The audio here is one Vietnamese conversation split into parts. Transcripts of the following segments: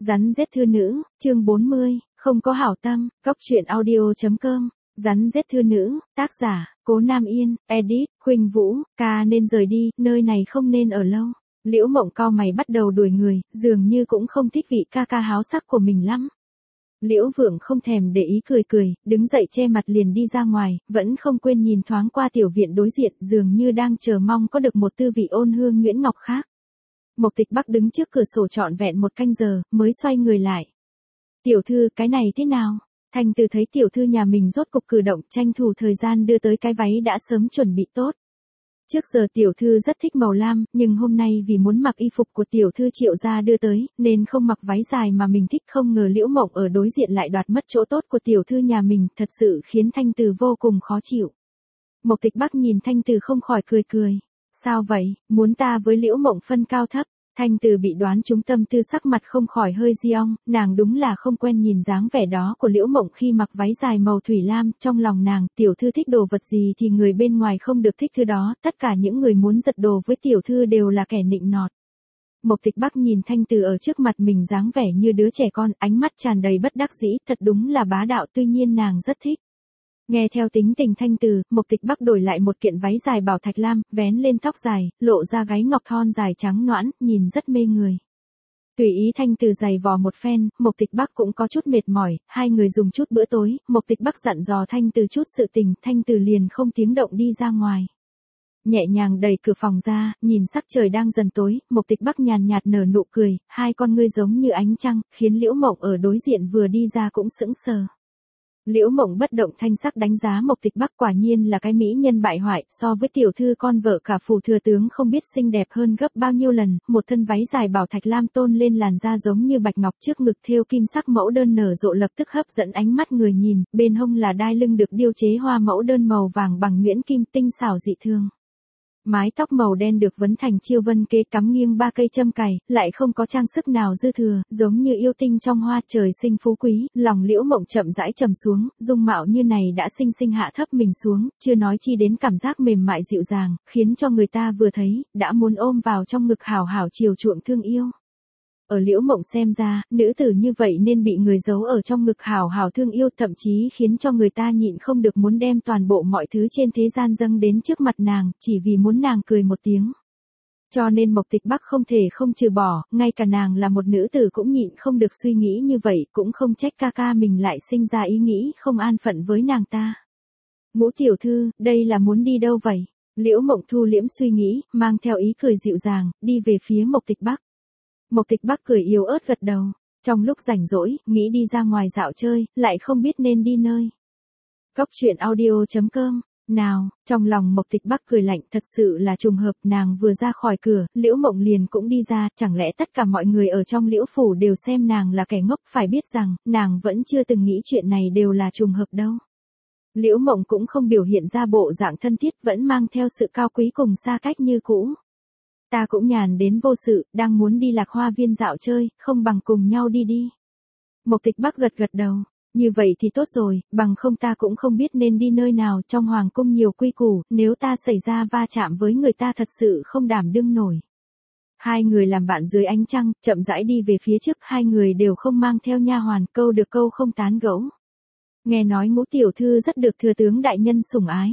Rắn rết thư nữ, chương 40, không có hảo tâm, cóc truyện audio.com, rắn rết thư nữ, tác giả, Cố Nam Yên, edit, Khuynh Vũ, ca nên rời đi, nơi này không nên ở lâu. Liễu Mộng cau mày bắt đầu đuổi người, dường như cũng không thích vị ca ca háo sắc của mình lắm. Liễu Vượng không thèm để ý cười cười, đứng dậy che mặt liền đi ra ngoài, vẫn không quên nhìn thoáng qua tiểu viện đối diện, dường như đang chờ mong có được một tư vị ôn hương nhuyễn ngọc khác. Mộc Tịch Bắc đứng trước cửa sổ trọn vẹn một canh giờ, mới xoay người lại. Tiểu thư, cái này thế nào? Thanh Từ thấy tiểu thư nhà mình rốt cục cử động, tranh thủ thời gian đưa tới cái váy đã sớm chuẩn bị tốt. Trước giờ tiểu thư rất thích màu lam, nhưng hôm nay vì muốn mặc y phục của tiểu thư Triệu gia đưa tới, nên không mặc váy dài mà mình thích. Không ngờ Liễu Mộng ở đối diện lại đoạt mất chỗ tốt của tiểu thư nhà mình, thật sự khiến Thanh Từ vô cùng khó chịu. Mộc Tịch Bắc nhìn Thanh Từ không khỏi cười cười. Sao vậy, muốn ta với Liễu Mộng phân cao thấp? Thanh Từ bị đoán trúng tâm tư, sắc mặt không khỏi hơi diong, nàng đúng là không quen nhìn dáng vẻ đó của Liễu Mộng khi mặc váy dài màu thủy lam, trong lòng nàng, tiểu thư thích đồ vật gì thì người bên ngoài không được thích thứ đó, tất cả những người muốn giật đồ với tiểu thư đều là kẻ nịnh nọt. Mộc Tịch Bắc nhìn Thanh Từ ở trước mặt mình dáng vẻ như đứa trẻ con, ánh mắt tràn đầy bất đắc dĩ, thật đúng là bá đạo, tuy nhiên nàng rất thích. Nghe theo tính tình Thanh Từ, Mộc Tịch Bắc đổi lại một kiện váy dài bảo thạch lam, vén lên tóc dài, lộ ra gáy ngọc thon dài trắng nõn, nhìn rất mê người. Tùy ý Thanh Từ giày vò một phen, Mộc Tịch Bắc cũng có chút mệt mỏi, hai người dùng chút bữa tối, Mộc Tịch Bắc dặn dò Thanh Từ chút sự tình, Thanh Từ liền không tiếng động đi ra ngoài. Nhẹ nhàng đẩy cửa phòng ra, nhìn sắc trời đang dần tối, Mộc Tịch Bắc nhàn nhạt nở nụ cười, hai con ngươi giống như ánh trăng, khiến Liễu Mộng ở đối diện vừa đi ra cũng sững sờ. Liễu Mộng bất động thanh sắc đánh giá Mộc Tịch Bắc, quả nhiên là cái mỹ nhân bại hoại, so với tiểu thư con vợ cả phủ thừa tướng không biết xinh đẹp hơn gấp bao nhiêu lần, một thân váy dài bảo thạch lam tôn lên làn da giống như bạch ngọc, trước ngực thêu kim sắc mẫu đơn nở rộ lập tức hấp dẫn ánh mắt người nhìn, bên hông là đai lưng được điêu chế hoa mẫu đơn màu vàng bằng nhuyễn kim tinh xảo dị thương. Mái tóc màu đen được vấn thành chiêu vân kế, cắm nghiêng ba cây châm cài, lại không có trang sức nào dư thừa, giống như yêu tinh trong hoa, trời sinh phú quý. Lòng Liễu Mộng chậm rãi trầm xuống, dung mạo như này đã sinh sinh hạ thấp mình xuống, chưa nói chi đến cảm giác mềm mại dịu dàng, khiến cho người ta vừa thấy đã muốn ôm vào trong ngực hảo hảo chiều chuộng thương yêu. Ở Liễu Mộng xem ra, nữ tử như vậy nên bị người giấu ở trong ngực hảo hảo thương yêu, thậm chí khiến cho người ta nhịn không được muốn đem toàn bộ mọi thứ trên thế gian dâng đến trước mặt nàng, chỉ vì muốn nàng cười một tiếng. Cho nên Mộc Tịch Bắc không thể không trừ bỏ, ngay cả nàng là một nữ tử cũng nhịn không được suy nghĩ như vậy, cũng không trách ca ca mình lại sinh ra ý nghĩ không an phận với nàng ta. Ngũ tiểu thư, đây là muốn đi đâu vậy? Liễu Mộng thu liễm suy nghĩ, mang theo ý cười dịu dàng, đi về phía Mộc Tịch Bắc. Mộc Tịch Bắc cười yếu ớt gật đầu. Trong lúc rảnh rỗi, nghĩ đi ra ngoài dạo chơi, lại không biết nên đi nơi. Cóc truyện audio.com. Nào, trong lòng Mộc Tịch Bắc cười lạnh, thật sự là trùng hợp, nàng vừa ra khỏi cửa, Liễu Mộng liền cũng đi ra, chẳng lẽ tất cả mọi người ở trong Liễu phủ đều xem nàng là kẻ ngốc, phải biết rằng, nàng vẫn chưa từng nghĩ chuyện này đều là trùng hợp đâu. Liễu Mộng cũng không biểu hiện ra bộ dạng thân thiết, vẫn mang theo sự cao quý cùng xa cách như cũ. Ta cũng nhàn đến vô sự, đang muốn đi Lạc Hoa viên dạo chơi, không bằng cùng nhau đi đi. Mộc Tịch Bắc gật gật đầu. Như vậy thì tốt rồi, bằng không ta cũng không biết nên đi nơi nào, trong hoàng cung nhiều quy củ, nếu ta xảy ra va chạm với người ta thật sự không đảm đương nổi. Hai người làm bạn dưới ánh trăng, chậm rãi đi về phía trước, hai người đều không mang theo nha hoàn, câu được câu không tán gẫu. Nghe nói Ngũ tiểu thư rất được thừa tướng đại nhân sủng ái.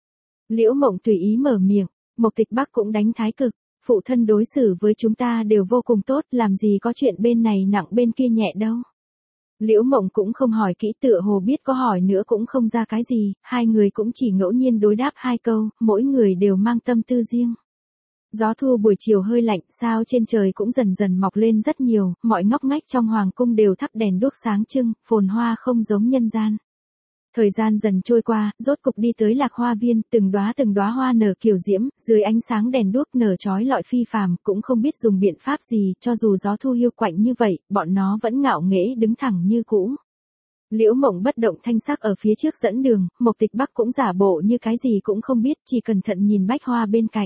Liễu Mộng tùy ý mở miệng, Mộc Tịch Bắc cũng đánh thái cực. Phụ thân đối xử với chúng ta đều vô cùng tốt, làm gì có chuyện bên này nặng bên kia nhẹ đâu. Liễu Mộng cũng không hỏi kỹ, tựa hồ biết có hỏi nữa cũng không ra cái gì, hai người cũng chỉ ngẫu nhiên đối đáp hai câu, mỗi người đều mang tâm tư riêng. Gió thu buổi chiều hơi lạnh, sao trên trời cũng dần dần mọc lên rất nhiều, mọi ngóc ngách trong hoàng cung đều thắp đèn đuốc sáng trưng, phồn hoa không giống nhân gian. Thời gian dần trôi qua, rốt cục đi tới Lạc Hoa viên, từng đóa hoa nở kiều diễm, dưới ánh sáng đèn đuốc nở chói lọi phi phàm, cũng không biết dùng biện pháp gì, cho dù gió thu hiu quạnh như vậy, bọn nó vẫn ngạo nghễ đứng thẳng như cũ. Liễu Mộng bất động thanh sắc ở phía trước dẫn đường, Mộc Tịch Bắc cũng giả bộ như cái gì cũng không biết, chỉ cẩn thận nhìn bách hoa bên cạnh.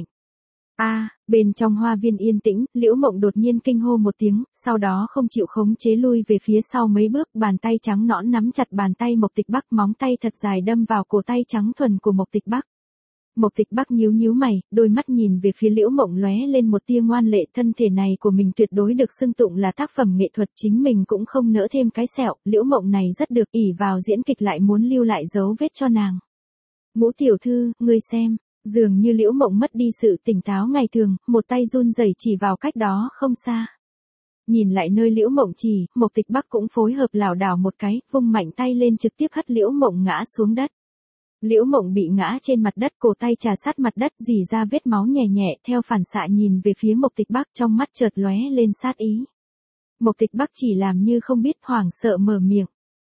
Bên trong hoa viên yên tĩnh, Liễu Mộng đột nhiên kinh hô một tiếng, sau đó không chịu khống chế lui về phía sau mấy bước, bàn tay trắng nõn nắm chặt bàn tay Mộc Tịch Bắc, móng tay thật dài đâm vào cổ tay trắng thuần của Mộc Tịch Bắc. Mộc Tịch Bắc nhíu nhíu mày, đôi mắt nhìn về phía Liễu Mộng lóe lên một tia ngoan lệ, thân thể này của mình tuyệt đối được xưng tụng là tác phẩm nghệ thuật, chính mình cũng không nỡ thêm cái sẹo, Liễu Mộng này rất được, ỷ vào diễn kịch lại muốn lưu lại dấu vết cho nàng. Ngũ tiểu thư, ngươi xem, dường như Liễu Mộng mất đi sự tỉnh táo ngày thường, một tay run rẩy chỉ vào cách đó không xa. Nhìn lại nơi Liễu Mộng chỉ, Mộc Tịch Bắc cũng phối hợp lảo đảo một cái, vung mạnh tay lên trực tiếp hất Liễu Mộng ngã xuống đất. Liễu Mộng bị ngã trên mặt đất, cổ tay trà sát mặt đất, rỉ ra vết máu nhẹ nhẹ, theo phản xạ nhìn về phía Mộc Tịch Bắc, trong mắt chợt lóe lên sát ý. Mộc Tịch Bắc chỉ làm như không biết, hoảng sợ mở miệng.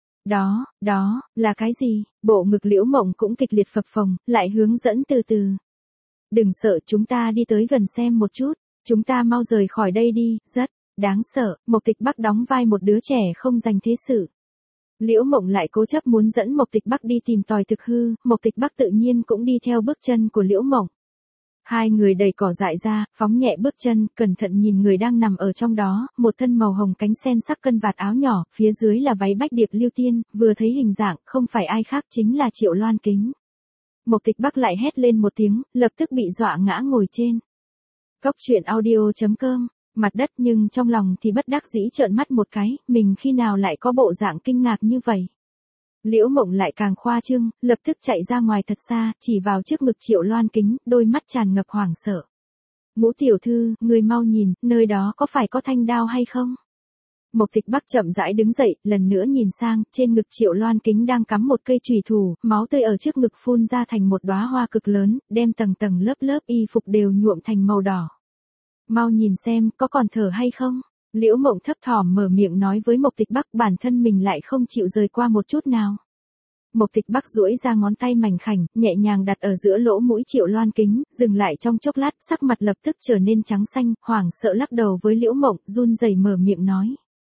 Đó, là cái gì? Bộ ngực Liễu Mộng cũng kịch liệt phập phồng, lại hướng dẫn từ từ. Đừng sợ, chúng ta đi tới gần xem một chút, chúng ta mau rời khỏi đây đi, rất đáng sợ. Mộc Tịch Bắc đóng vai một đứa trẻ không dành thế sự. Liễu Mộng lại cố chấp muốn dẫn Mộc Tịch Bắc đi tìm tòi thực hư, Mộc Tịch Bắc tự nhiên cũng đi theo bước chân của Liễu Mộng. Hai người đẩy cỏ dại ra, phóng nhẹ bước chân, cẩn thận nhìn người đang nằm ở trong đó, một thân màu hồng cánh sen sắc cân vạt áo nhỏ, phía dưới là váy bách điệp lưu tiên, vừa thấy hình dạng, không phải ai khác chính là Triệu Loan Kính. Mộc Tịch Bắc lại hét lên một tiếng, lập tức bị dọa ngã ngồi trên. Cốc truyện audio.com, mặt đất, nhưng trong lòng thì bất đắc dĩ trợn mắt một cái, mình khi nào lại có bộ dạng kinh ngạc như vậy. Liễu Mộng lại càng khoa trương, lập tức chạy ra ngoài thật xa, chỉ vào trước ngực Triệu Loan Kính, đôi mắt tràn ngập hoảng sợ. Ngũ tiểu thư, người mau nhìn, nơi đó có phải có thanh đao hay không? Mộc Tịch Bắc chậm rãi đứng dậy, lần nữa nhìn sang, trên ngực Triệu Loan Kính đang cắm một cây chùy thủ, máu tươi ở trước ngực phun ra thành một đóa hoa cực lớn, đem tầng tầng lớp lớp y phục đều nhuộm thành màu đỏ. Mau nhìn xem, có còn thở hay không? Liễu Mộng thấp thỏm mở miệng nói với Mộc Tịch Bắc, bản thân mình lại không chịu rời qua một chút nào. Mộc Tịch Bắc duỗi ra ngón tay mảnh khảnh, nhẹ nhàng đặt ở giữa lỗ mũi Triệu Loan Kính, dừng lại trong chốc lát, sắc mặt lập tức trở nên trắng xanh, hoảng sợ lắc đầu với Liễu Mộng, run rẩy mở miệng nói.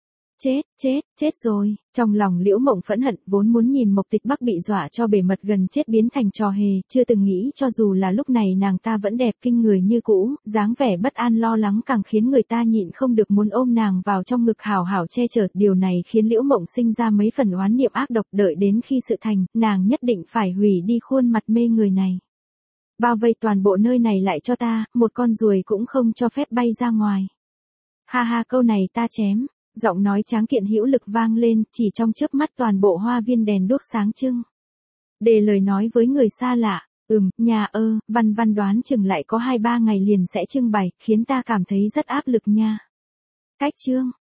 Chết rồi, trong lòng Liễu Mộng phẫn hận, vốn muốn nhìn Mộc Tịch Bắc bị dọa cho bề mật gần chết biến thành trò hề, chưa từng nghĩ cho dù là lúc này nàng ta vẫn đẹp kinh người như cũ, dáng vẻ bất an lo lắng càng khiến người ta nhịn không được muốn ôm nàng vào trong ngực hào hào che chở, điều này khiến Liễu Mộng sinh ra mấy phần oán niệm ác độc, đợi đến khi sự thành, nàng nhất định phải hủy đi khuôn mặt mê người này. Bao vây toàn bộ nơi này lại cho ta, một con ruồi cũng không cho phép bay ra ngoài. Ha ha, câu này ta chém. Giọng nói tráng kiện hữu lực vang lên, chỉ trong chớp mắt toàn bộ hoa viên đèn đuốc sáng trưng. Đề lời nói với người xa lạ, nhà văn văn đoán chừng lại có 2-3 ngày liền sẽ trưng bày, khiến ta cảm thấy rất áp lực nha. Cách chương.